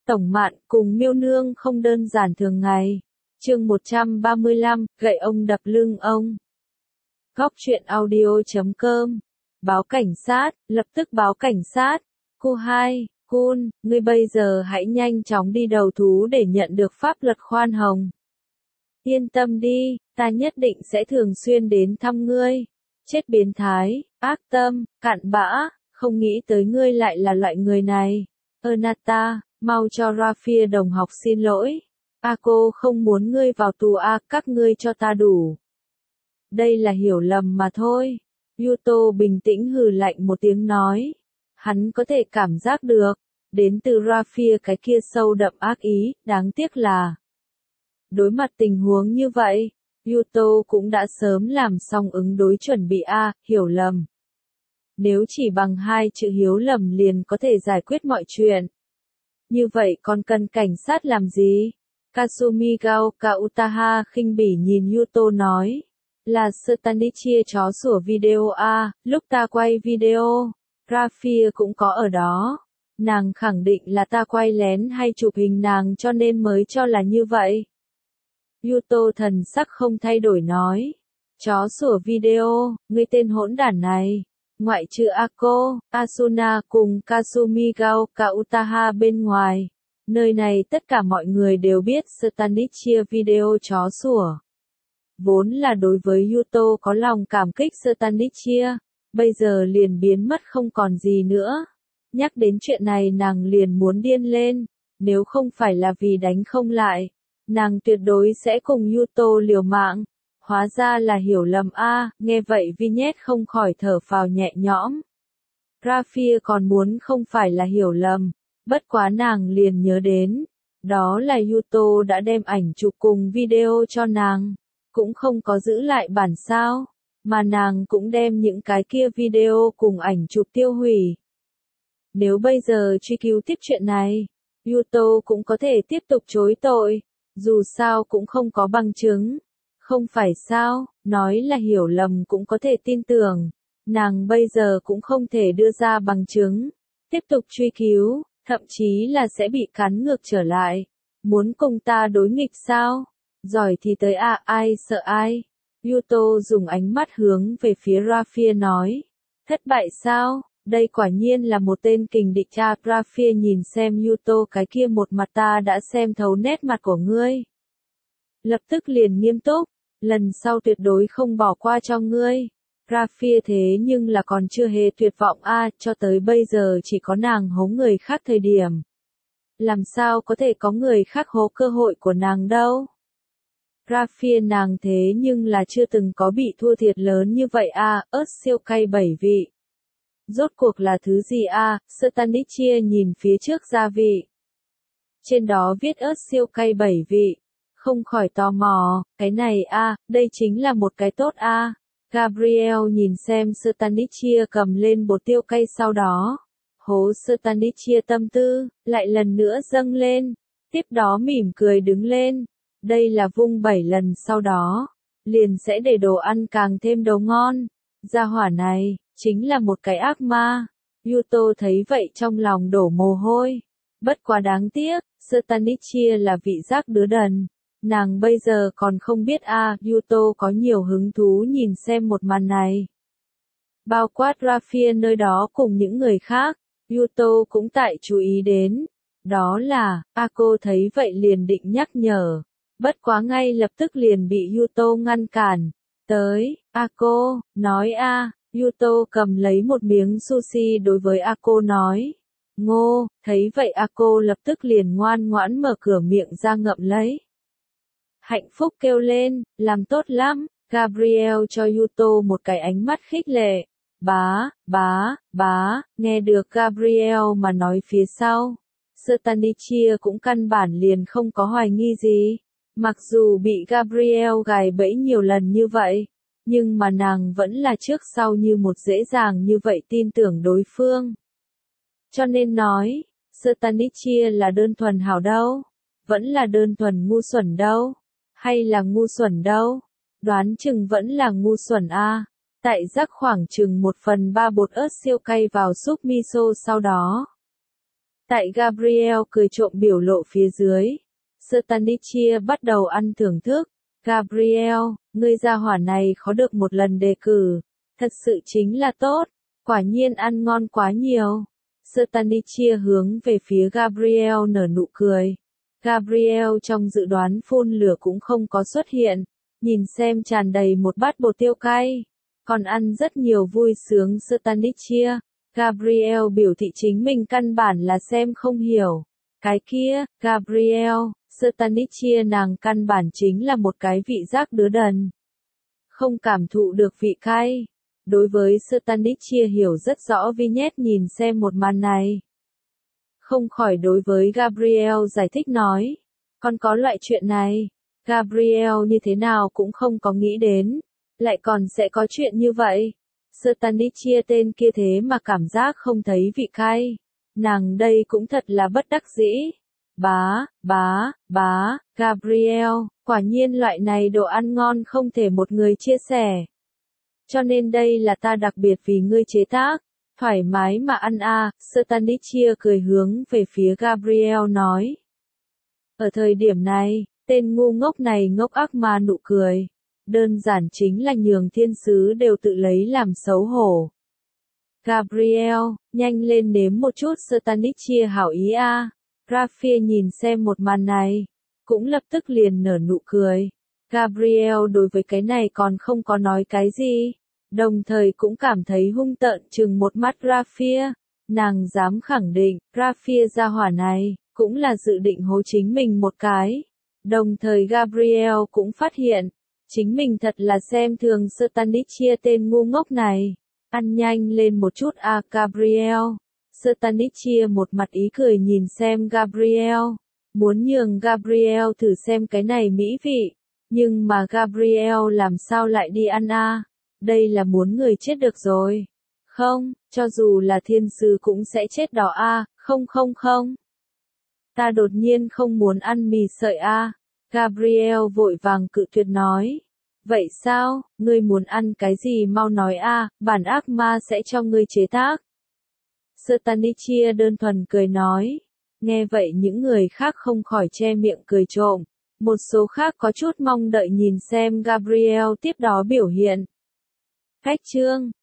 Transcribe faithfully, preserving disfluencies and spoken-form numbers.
Tổng Mạn cùng Miêu Nương không đơn giản thường ngày. Chương một trăm ba mươi lăm, gậy ông đập lưng ông. Góc truyện audio chấm com. Báo cảnh sát, lập tức báo cảnh sát. Cô hai, Kun, ngươi bây giờ hãy nhanh chóng đi đầu thú để nhận được pháp luật khoan hồng. Yên tâm đi, ta nhất định sẽ thường xuyên đến thăm ngươi. Chết biến thái, ác tâm, cặn bã, không nghĩ tới ngươi lại là loại người này. Ernata, mau cho Rafia đồng học xin lỗi. A cô không muốn ngươi vào tù a, các ngươi cho ta đủ. Đây là hiểu lầm mà thôi. Yuto bình tĩnh hừ lạnh một tiếng nói. Hắn có thể cảm giác được, đến từ Rafia cái kia sâu đậm ác ý, đáng tiếc là. Đối mặt tình huống như vậy, Yuto cũng đã sớm làm xong ứng đối chuẩn bị a, hiểu lầm. Nếu chỉ bằng hai chữ hiếu lầm liền có thể giải quyết mọi chuyện. Như vậy còn cần cảnh sát làm gì? Kasumi Gaoka Utaha khinh bỉ nhìn Yuto nói. Là Stanichie chó sủa video a, lúc ta quay video, Rafia cũng có ở đó. Nàng khẳng định là ta quay lén hay chụp hình nàng cho nên mới cho là như vậy. Yuto thần sắc không thay đổi nói. Chó sủa video, ngươi tên hỗn đản này. Ngoại trừ Ako, Asuna cùng Kasumi Gaoka Utaha bên ngoài. Nơi này tất cả mọi người đều biết Stanichie video chó sủa. Vốn là đối với Yuto có lòng cảm kích Stanichie, bây giờ liền biến mất không còn gì nữa. Nhắc đến chuyện này nàng liền muốn điên lên, nếu không phải là vì đánh không lại, nàng tuyệt đối sẽ cùng Yuto liều mạng. Hóa ra là hiểu lầm a, nghe vậy Vignette không khỏi thở phào nhẹ nhõm. Rafia còn muốn không phải là hiểu lầm, bất quá nàng liền nhớ đến, đó là Yuto đã đem ảnh chụp cùng video cho nàng, cũng không có giữ lại bản sao, mà nàng cũng đem những cái kia video cùng ảnh chụp tiêu hủy. Nếu bây giờ truy cứu tiếp chuyện này, Yuto cũng có thể tiếp tục chối tội, dù sao cũng không có bằng chứng. Không phải sao, nói là hiểu lầm cũng có thể tin tưởng, nàng bây giờ cũng không thể đưa ra bằng chứng. Tiếp tục truy cứu, thậm chí là sẽ bị cắn ngược trở lại. Muốn cùng ta đối nghịch sao? Giỏi thì tới à, ai sợ ai? Yuto dùng ánh mắt hướng về phía Rafia nói. Thất bại sao? Đây quả nhiên là một tên kình địch cha. Rafia nhìn xem Yuto cái kia một mặt ta đã xem thấu nét mặt của ngươi. Lập tức liền nghiêm túc, lần sau tuyệt đối không bỏ qua cho ngươi. Rafia thế nhưng là còn chưa hề tuyệt vọng a, cho tới bây giờ chỉ có nàng hố người khác thời điểm. Làm sao có thể có người khác hố cơ hội của nàng đâu? Rafia nàng thế nhưng là chưa từng có bị thua thiệt lớn như vậy a, ớt siêu cay bảy vị. Rốt cuộc là thứ gì a? Stanichie nhìn phía trước gia vị. Trên đó viết ớt siêu cay bảy vị. Không khỏi tò mò, cái này a, đây chính là một cái tốt a. Gabriel nhìn xem Stanichie cầm lên bột tiêu cay sau đó. Hố Stanichie tâm tư, lại lần nữa dâng lên. Tiếp đó mỉm cười đứng lên. Đây là vung bảy lần sau đó. Liền sẽ để đồ ăn càng thêm đầu ngon. Gia hỏa này, chính là một cái ác ma. Yuto thấy vậy trong lòng đổ mồ hôi. Bất quá đáng tiếc, Stanichie là vị giác đứa đần. Nàng bây giờ còn không biết a, à, Yuto có nhiều hứng thú nhìn xem một màn này. Bao quát Rafia nơi đó cùng những người khác, Yuto cũng tại chú ý đến. Đó là, Ako thấy vậy liền định nhắc nhở. Bất quá ngay lập tức liền bị Yuto ngăn cản. Tới, Ako, nói a, à, Yuto cầm lấy một miếng sushi đối với Ako nói. Ngô, thấy vậy Ako lập tức liền ngoan ngoãn mở cửa miệng ra ngậm lấy. Hạnh phúc kêu lên, làm tốt lắm, Gabriel cho Yuto một cái ánh mắt khích lệ. Bá, bá, bá, nghe được Gabriel mà nói phía sau. Stanichie cũng căn bản liền không có hoài nghi gì. Mặc dù bị Gabriel gài bẫy nhiều lần như vậy, nhưng mà nàng vẫn là trước sau như một dễ dàng như vậy tin tưởng đối phương. Cho nên nói, Stanichie là đơn thuần hảo đâu, vẫn là đơn thuần ngu xuẩn đâu. Hay là ngu xuẩn đâu? Đoán chừng vẫn là ngu xuẩn a. Tại rắc khoảng chừng một phần ba bột ớt siêu cay vào súp miso sau đó. Tại Gabriel cười trộm biểu lộ phía dưới, Stanichia bắt đầu ăn thưởng thức. Gabriel, ngươi gia hỏa này khó được một lần đề cử, thật sự chính là tốt, quả nhiên ăn ngon quá nhiều. Stanichia hướng về phía Gabriel nở nụ cười. Gabriel trong dự đoán phun lửa cũng không có xuất hiện, nhìn xem tràn đầy một bát bột tiêu cay, còn ăn rất nhiều vui sướng. Stanichia, Gabriel biểu thị chính mình căn bản là xem không hiểu. Cái kia, Gabriel, Stanichia nàng căn bản chính là một cái vị giác đứa đần. Không cảm thụ được vị cay. Đối với Stanichia hiểu rất rõ Vignette nhìn xem một màn này. Không khỏi đối với Gabriel giải thích nói. Còn có loại chuyện này, Gabriel như thế nào cũng không có nghĩ đến. Lại còn sẽ có chuyện như vậy. Stanichia tên kia thế mà cảm giác không thấy vị cay. Nàng đây cũng thật là bất đắc dĩ. Bá, bá, bá, Gabriel, quả nhiên loại này đồ ăn ngon không thể một người chia sẻ. Cho nên đây là ta đặc biệt vì ngươi chế tác, thoải mái mà ăn a. Stanichia cười hướng về phía Gabriel nói. Ở thời điểm này, tên ngu ngốc này ngốc ác ma nụ cười. Đơn giản chính là nhường thiên sứ đều tự lấy làm xấu hổ. Gabriel, nhanh lên nếm một chút. Stanichia hảo ý a. Raphia nhìn xem một màn này, cũng lập tức liền nở nụ cười. Gabriel đối với cái này còn không có nói cái gì, đồng thời cũng cảm thấy hung tợn chừng một mắt Raphia. Nàng dám khẳng định, Raphia gia hỏa này, cũng là dự định hố chính mình một cái. Đồng thời Gabriel cũng phát hiện, chính mình thật là xem thường Stanichia tên ngu ngốc này. Ăn nhanh lên một chút a Gabriel. Stanichia một mặt ý cười nhìn xem Gabriel, muốn nhường Gabriel thử xem cái này mỹ vị, nhưng mà Gabriel làm sao lại đi ăn a? Đây là muốn người chết được rồi. Không, cho dù là thiên sứ cũng sẽ chết đó a, không không không. Ta đột nhiên không muốn ăn mì sợi a. Gabriel vội vàng cự tuyệt nói. Vậy sao, ngươi muốn ăn cái gì mau nói a, bản ác ma sẽ cho ngươi chế tác. Stanichia đơn thuần cười nói. Nghe vậy những người khác không khỏi che miệng cười trộm. Một số khác có chút mong đợi nhìn xem Gabriel tiếp đó biểu hiện. Cách chương